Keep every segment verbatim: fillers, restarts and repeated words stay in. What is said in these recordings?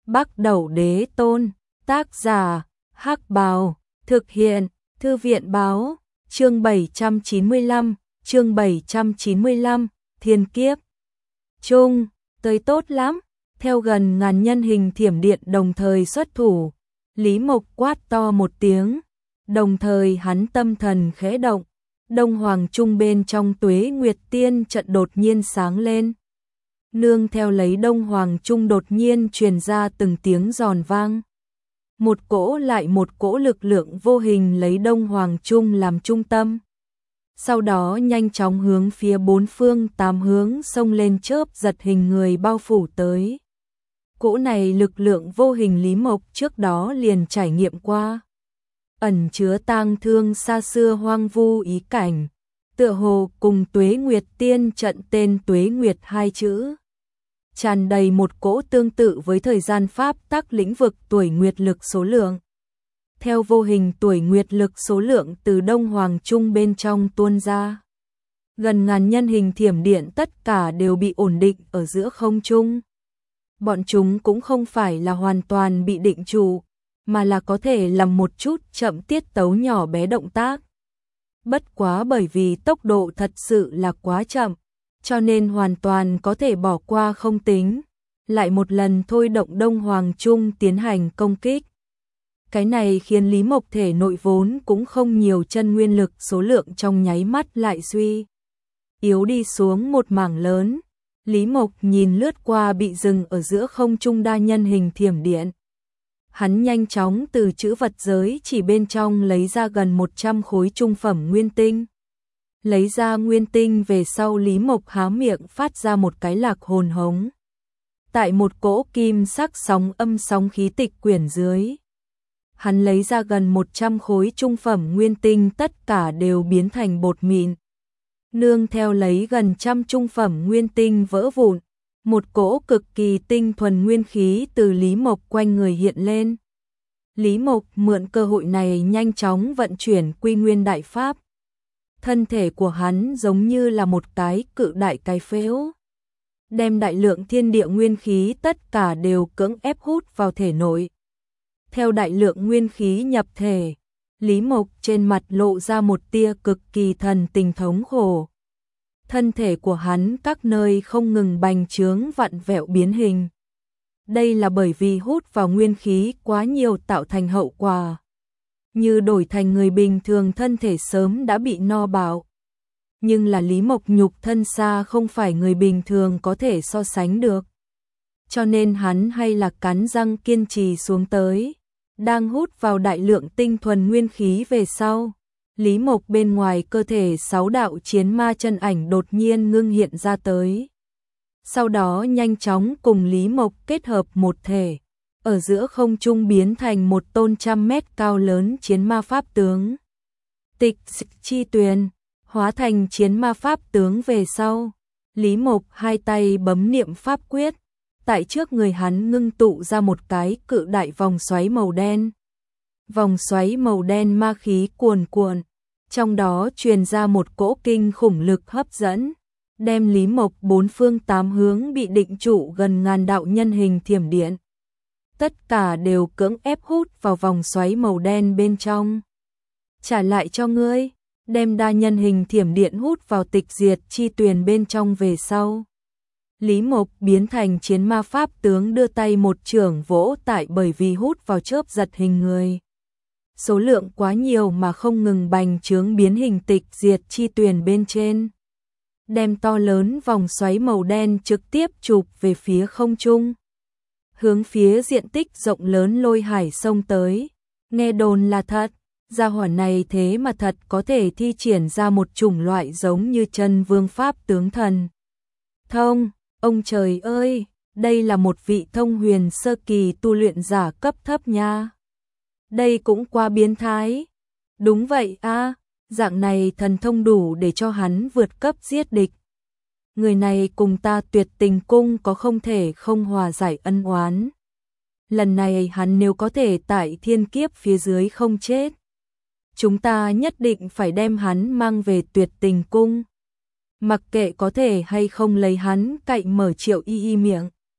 Bắc Đẩu Đế Tôn, tác giả, Hắc Bào, thực hiện, Thư viện báo, chương bảy trăm chín mươi lăm, chương bảy trăm chín mươi lăm, Thiên Kiếp. Trung, tới tốt lắm, theo gần ngàn nhân hình thiểm điện đồng thời xuất thủ, Lý Mộc quát to một tiếng, đồng thời hắn tâm thần khẽ động, Đông Hoàng Trung bên trong Tuế Nguyệt Tiên trận đột nhiên sáng lên. Nương theo lấy Đông Hoàng Trung đột nhiên truyền ra từng tiếng giòn vang. Một cỗ lại một cỗ lực lượng vô hình lấy Đông Hoàng Trung làm trung tâm. Sau đó nhanh chóng hướng phía bốn phương tám hướng xông lên chớp giật hình người bao phủ tới. Cỗ này lực lượng vô hình Lý Mộc trước đó liền trải nghiệm qua. Ẩn chứa tang thương xa xưa hoang vu ý cảnh, tựa hồ cùng Tuế Nguyệt Tiên trận tên Tuế Nguyệt hai chữ. Tràn đầy một cỗ tương tự với thời gian pháp tắc lĩnh vực tuổi nguyệt lực số lượng. Theo vô hình tuổi nguyệt lực số lượng từ Đông Hoàng Trung bên trong tuôn ra. Gần ngàn nhân hình thiểm điện tất cả đều bị ổn định ở giữa không trung. Bọn chúng cũng không phải là hoàn toàn bị định trụ, mà là có thể làm một chút chậm tiết tấu nhỏ bé động tác. Bất quá bởi vì tốc độ thật sự là quá chậm, cho nên hoàn toàn có thể bỏ qua không tính, lại một lần thôi động Đông Hoàng Trung tiến hành công kích. Cái này khiến Lý Mộc thể nội vốn cũng không nhiều chân nguyên lực số lượng trong nháy mắt lại suy yếu đi xuống một mảng lớn. Lý Mộc nhìn lướt qua bị dừng ở giữa không trung đa nhân hình thiểm điện. Hắn nhanh chóng từ trữ vật giới chỉ bên trong lấy ra gần một trăm khối trung phẩm nguyên tinh. Lấy ra nguyên tinh về sau Lý Mộc há miệng phát ra một cái lạc hồn hống. Tại một cỗ kim sắc sóng âm sóng khí tịch quyển dưới. Hắn lấy ra gần một trăm khối trung phẩm nguyên tinh tất cả đều biến thành bột mịn. Nương theo lấy gần trăm trung phẩm nguyên tinh vỡ vụn, một cỗ cực kỳ tinh thuần nguyên khí từ Lý Mộc quanh người hiện lên. Lý Mộc mượn cơ hội này nhanh chóng vận chuyển Quy Nguyên Đại Pháp. Thân thể của hắn giống như là một cái cự đại cái phễu, đem đại lượng thiên địa nguyên khí tất cả đều cưỡng ép hút vào thể nội. Theo đại lượng nguyên khí nhập thể, Lý Mộc trên mặt lộ ra một tia cực kỳ thần tình thống khổ. Thân thể của hắn các nơi không ngừng bành trướng vặn vẹo biến hình. Đây là bởi vì hút vào nguyên khí quá nhiều tạo thành hậu quả. Như đổi thành người bình thường thân thể sớm đã bị no bạo. Nhưng là Lý Mộc nhục thân xa không phải người bình thường có thể so sánh được. Cho nên hắn hay là cắn răng kiên trì xuống tới. Đang hút vào đại lượng tinh thuần nguyên khí về sau. Lý Mộc bên ngoài cơ thể sáu đạo chiến ma chân ảnh đột nhiên ngưng hiện ra tới. Sau đó nhanh chóng cùng Lý Mộc kết hợp một thể. Ở giữa không trung biến thành một tôn trăm mét cao lớn chiến ma pháp tướng. Tịch chi tuyền, hóa thành chiến ma pháp tướng về sau. Lý Mộc hai tay bấm niệm pháp quyết. Tại trước người hắn ngưng tụ ra một cái cự đại vòng xoáy màu đen. Vòng xoáy màu đen ma khí cuồn cuộn, trong đó truyền ra một cỗ kinh khủng lực hấp dẫn, đem Lý Mộc bốn phương tám hướng bị định trụ gần ngàn đạo nhân hình thiểm điện. Tất cả đều cưỡng ép hút vào vòng xoáy màu đen bên trong. Trả lại cho ngươi, đem đa nhân hình thiểm điện hút vào tịch diệt chi tuyền bên trong về sau. Lý Mộc biến thành chiến ma pháp tướng đưa tay một chưởng vỗ tại bởi vì hút vào chớp giật hình người. Số lượng quá nhiều mà không ngừng bành trướng biến hình tịch diệt chi tuyền bên trên. Đem to lớn vòng xoáy màu đen trực tiếp chụp về phía không trung. Hướng phía diện tích rộng lớn lôi hải sông tới. Nghe đồn là thật, gia hỏa này thế mà thật có thể thi triển ra một chủng loại giống như chân vương pháp tướng thần. Thông, ông trời ơi, đây là một vị thông huyền sơ kỳ tu luyện giả cấp thấp nha. Đây cũng quá biến thái. Đúng vậy a, dạng này thần thông đủ để cho hắn vượt cấp giết địch. Người này cùng ta Tuyệt Tình Cung có không thể không hòa giải ân oán. Lần này hắn nếu có thể tại thiên kiếp phía dưới không chết, chúng ta nhất định phải đem hắn mang về Tuyệt Tình Cung. Mặc kệ có thể hay không lấy hắn cậy mở Triệu Y Y miệng.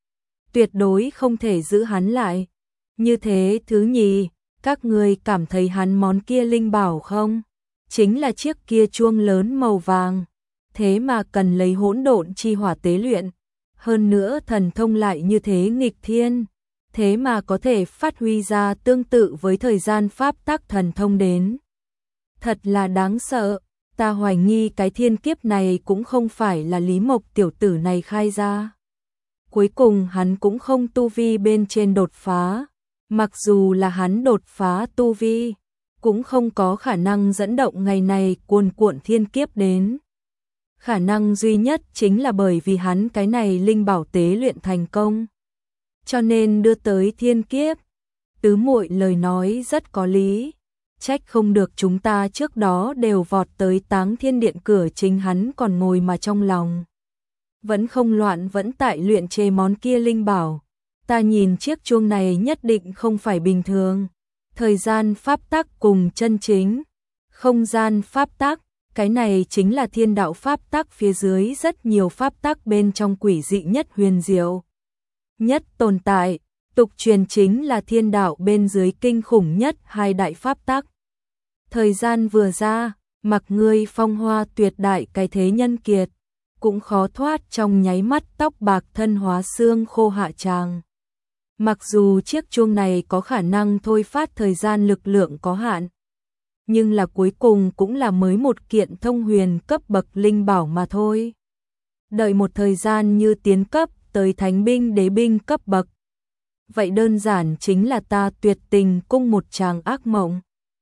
tuyệt đối không thể giữ hắn lại. Như thế thứ nhì, các người cảm thấy hắn món kia linh bảo không? Chính là chiếc kia chuông lớn màu vàng, thế mà cần lấy hỗn độn chi hỏa tế luyện, hơn nữa thần thông lại như thế nghịch thiên, thế mà có thể phát huy ra tương tự với thời gian pháp tắc thần thông đến. Thật là đáng sợ, ta hoài nghi cái thiên kiếp này cũng không phải là Lý Mộc tiểu tử này khai ra. Cuối cùng hắn cũng không tu vi bên trên đột phá, mặc dù là hắn đột phá tu vi, cũng không có khả năng dẫn động ngày này cuồn cuộn thiên kiếp đến. Khả năng duy nhất chính là bởi vì hắn cái này linh bảo tế luyện thành công, cho nên đưa tới thiên kiếp. Tứ muội lời nói rất có lý, trách không được chúng ta trước đó đều vọt tới Táng Thiên Điện cửa chính hắn còn ngồi mà trong lòng vẫn không loạn vẫn tại luyện chế món kia linh bảo. Ta nhìn chiếc chuông này nhất định không phải bình thường. Thời gian pháp tắc cùng chân chính không gian pháp tắc, cái này chính là thiên đạo pháp tắc phía dưới rất nhiều pháp tắc bên trong quỷ dị nhất huyền diệu nhất tồn tại, tục truyền chính là thiên đạo bên dưới kinh khủng nhất hai đại pháp tắc. Thời gian vừa ra, mặc ngươi phong hoa tuyệt đại cái thế nhân kiệt, cũng khó thoát trong nháy mắt tóc bạc thân hóa xương khô hạ tràng. Mặc dù chiếc chuông này có khả năng thôi phát thời gian lực lượng có hạn, nhưng là cuối cùng cũng là mới một kiện thông huyền cấp bậc linh bảo mà thôi. Đợi một thời gian như tiến cấp tới thánh binh đế binh cấp bậc, vậy đơn giản chính là ta tuyệt tình cung một tràng ác mộng.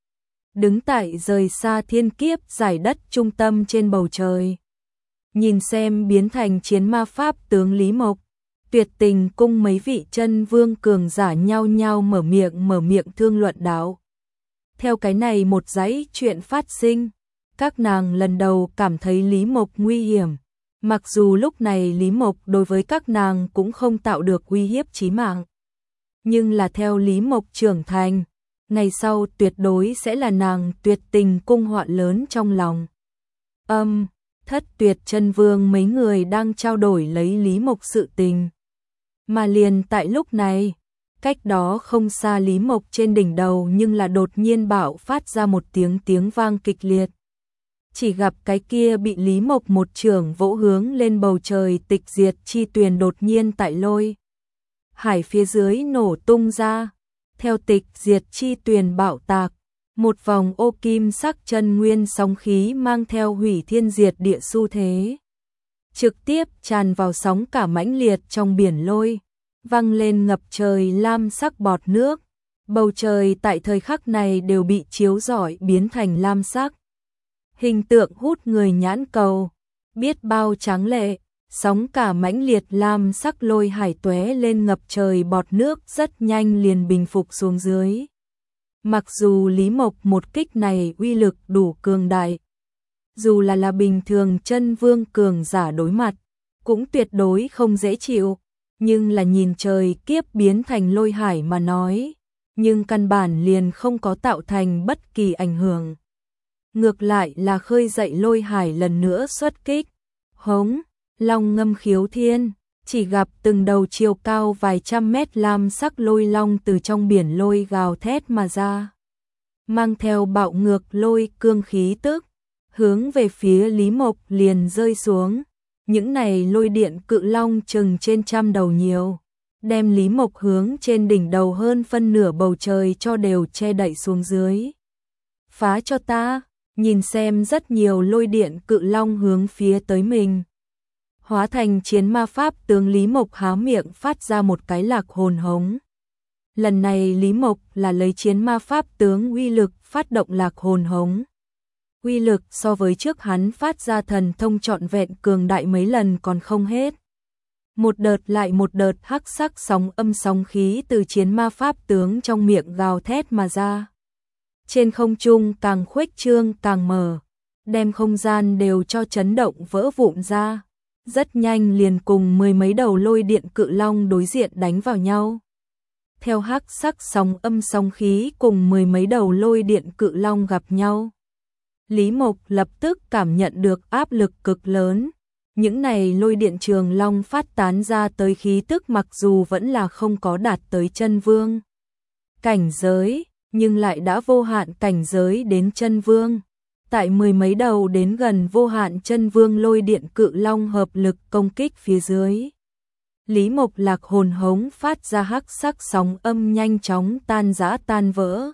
Đứng tại rời xa thiên kiếp giải đất trung tâm trên bầu trời, nhìn xem biến thành chiến ma pháp tướng Lý Mộc, tuyệt tình cung mấy vị chân vương cường giả nhau nhau mở miệng mở miệng thương luận đạo. Theo cái này một dãy chuyện phát sinh, các nàng lần đầu cảm thấy Lý Mộc nguy hiểm, mặc dù lúc này Lý Mộc đối với các nàng cũng không tạo được uy hiếp chí mạng. Nhưng là theo Lý Mộc trưởng thành, ngày sau tuyệt đối sẽ là nàng tuyệt tình cung họa lớn trong lòng. Âm, um, thất tuyệt chân vương mấy người đang trao đổi lấy Lý Mộc sự tình. Mà liền tại lúc này, cách đó không xa Lý Mộc trên đỉnh đầu nhưng là đột nhiên bạo phát ra một tiếng tiếng vang kịch liệt. Chỉ gặp cái kia bị Lý Mộc một trường vỗ hướng lên bầu trời tịch diệt chi tuyền đột nhiên tại lôi hải phía dưới nổ tung ra. Theo tịch diệt chi tuyền bạo tạc, một vòng ô kim sắc chân nguyên sóng khí mang theo hủy thiên diệt địa xu thế, trực tiếp tràn vào sóng cả mãnh liệt trong biển lôi, văng lên ngập trời lam sắc bọt nước. Bầu trời tại thời khắc này đều bị chiếu rọi biến thành lam sắc. Hình tượng hút người nhãn cầu, biết bao tráng lệ, sóng cả mãnh liệt lam sắc lôi hải tóe lên ngập trời bọt nước rất nhanh liền bình phục xuống dưới. Mặc dù Lý Mộc một kích này uy lực đủ cường đại, dù là là bình thường chân vương cường giả đối mặt, cũng tuyệt đối không dễ chịu, nhưng là nhìn trời kiếp biến thành lôi hải mà nói, nhưng căn bản liền không có tạo thành bất kỳ ảnh hưởng. Ngược lại là khơi dậy lôi hải lần nữa xuất kích. Hống, long ngâm khiếu thiên, chỉ gặp từng đầu chiều cao vài trăm mét lam sắc lôi long từ trong biển lôi gào thét mà ra, mang theo bạo ngược lôi cương khí tức, hướng về phía Lý Mộc liền rơi xuống. Những này lôi điện cự long chừng trên trăm đầu nhiều, đem Lý Mộc hướng trên đỉnh đầu hơn phân nửa bầu trời cho đều che đậy xuống dưới. Phá cho ta, nhìn xem rất nhiều lôi điện cự long hướng phía tới mình. Hóa thành chiến ma pháp tướng Lý Mộc há miệng phát ra một cái lạc hồn hống. Lần này Lý Mộc là lấy chiến ma pháp tướng uy lực phát động lạc hồn hống. Uy lực so với trước hắn phát ra thần thông trọn vẹn cường đại mấy lần còn không hết. Một đợt lại một đợt hắc sắc sóng âm sóng khí từ chiến ma pháp tướng trong miệng gào thét mà ra. Trên không trung càng khuếch trương càng mở, đem không gian đều cho chấn động vỡ vụn ra. Rất nhanh liền cùng mười mấy đầu lôi điện cự long đối diện đánh vào nhau. Theo hắc sắc sóng âm sóng khí cùng mười mấy đầu lôi điện cự long gặp nhau, Lý Mộc lập tức cảm nhận được áp lực cực lớn, Những này lôi điện trường long phát tán ra tới khí tức mặc dù vẫn là không có đạt tới chân vương cảnh giới, nhưng lại đã vô hạn cảnh giới đến chân vương. Tại mười mấy đầu đến gần vô hạn chân vương lôi điện cự long hợp lực công kích phía dưới. Lý Mộc Lạc hồn hống phát ra hắc sắc sóng âm nhanh chóng tan rã tan vỡ.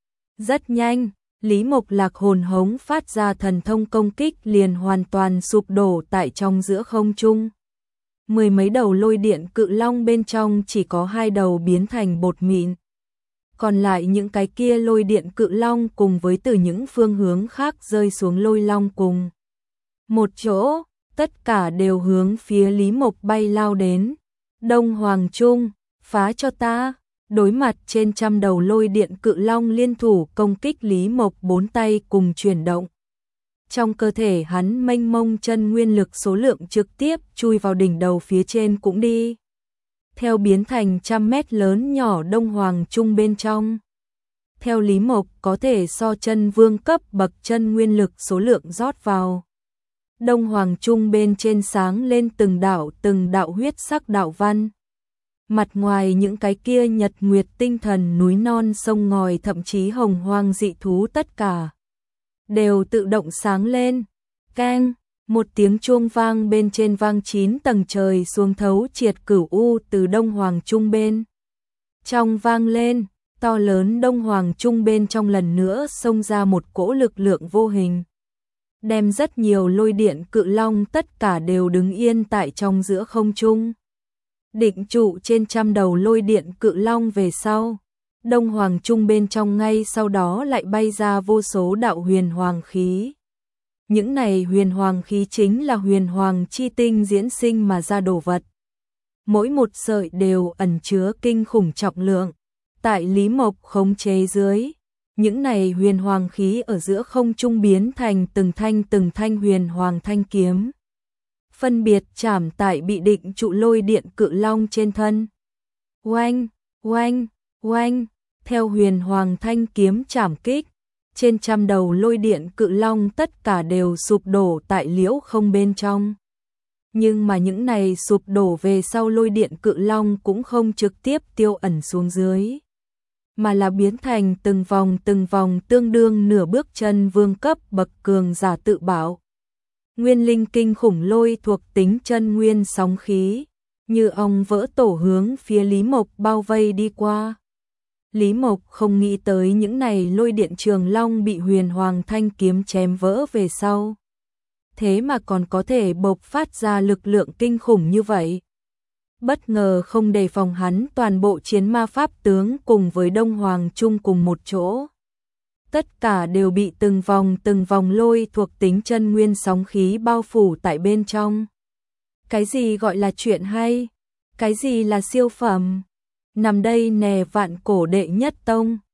Rất nhanh, Lý Mộc Lạc hồn hống phát ra thần thông công kích liền hoàn toàn sụp đổ tại trong giữa không trung. Mười mấy đầu lôi điện cự long bên trong chỉ có hai đầu biến thành bột mịn. Còn lại những cái kia lôi điện cự long cùng với từ những phương hướng khác rơi xuống lôi long cùng. Một chỗ, tất cả đều hướng phía Lý Mộc bay lao đến. Đông Hoàng Trung, phá cho ta. Đối mặt trên trăm đầu lôi điện cự long liên thủ công kích Lý Mộc, bốn tay cùng chuyển động. Trong cơ thể hắn mênh mông chân nguyên lực số lượng trực tiếp chui vào đỉnh đầu phía trên cũng đi. Theo biến thành trăm mét lớn nhỏ Đông Hoàng Trung bên trong. Theo Lý Mộc có thể so chân vương cấp bậc chân nguyên lực số lượng rót vào. Đông Hoàng Trung bên trên sáng lên từng đạo từng đạo huyết sắc đạo văn. Mặt ngoài những cái kia nhật nguyệt tinh thần núi non sông ngòi thậm chí hồng hoang dị thú tất cả đều tự động sáng lên. Keng, một tiếng chuông vang bên trên vang chín tầng trời xuống thấu triệt cửu u từ Đông Hoàng Trung bên trong vang lên, to lớn Đông Hoàng Trung bên trong lần nữa xông ra một cỗ lực lượng vô hình. Đem rất nhiều lôi điện cự long tất cả đều đứng yên tại trong giữa không trung. Định trụ trên trăm đầu lôi điện cự long về sau. Đông Hoàng Trung bên trong ngay sau đó lại bay ra vô số đạo huyền hoàng khí. Những này huyền hoàng khí chính là huyền hoàng chi tinh diễn sinh mà ra đồ vật. Mỗi một sợi đều ẩn chứa kinh khủng trọng lượng. Tại Lý Mộc khống chế dưới, những này huyền hoàng khí ở giữa không trung biến thành từng thanh từng thanh huyền hoàng thanh kiếm. Phân biệt chạm tại bị định trụ lôi điện cự long trên thân. Oanh, oanh, oanh, theo huyền hoàng thanh kiếm chạm kích, trên trăm đầu lôi điện cự long tất cả đều sụp đổ tại liễu không bên trong. Nhưng mà những này sụp đổ về sau lôi điện cự long cũng không trực tiếp tiêu ẩn xuống dưới, mà là biến thành từng vòng từng vòng tương đương nửa bước chân vương cấp bậc cường giả tự bảo. Nguyên linh kinh khủng lôi thuộc tính chân nguyên sóng khí, như ong vỡ tổ hướng phía Lý Mộc bao vây đi qua. Lý Mộc không nghĩ tới những này lôi điện trường long bị huyền hoàng thanh kiếm chém vỡ về sau. Thế mà còn có thể bộc phát ra lực lượng kinh khủng như vậy. Bất ngờ không đề phòng hắn toàn bộ chiến ma pháp tướng cùng với Đông Hoàng Trung cùng một chỗ. Tất cả đều bị từng vòng từng vòng lôi thuộc tính chân nguyên sóng khí bao phủ tại bên trong. Cái gì gọi là chuyện hay? Cái gì là siêu phẩm? Nằm đây nè vạn cổ đệ nhất tông.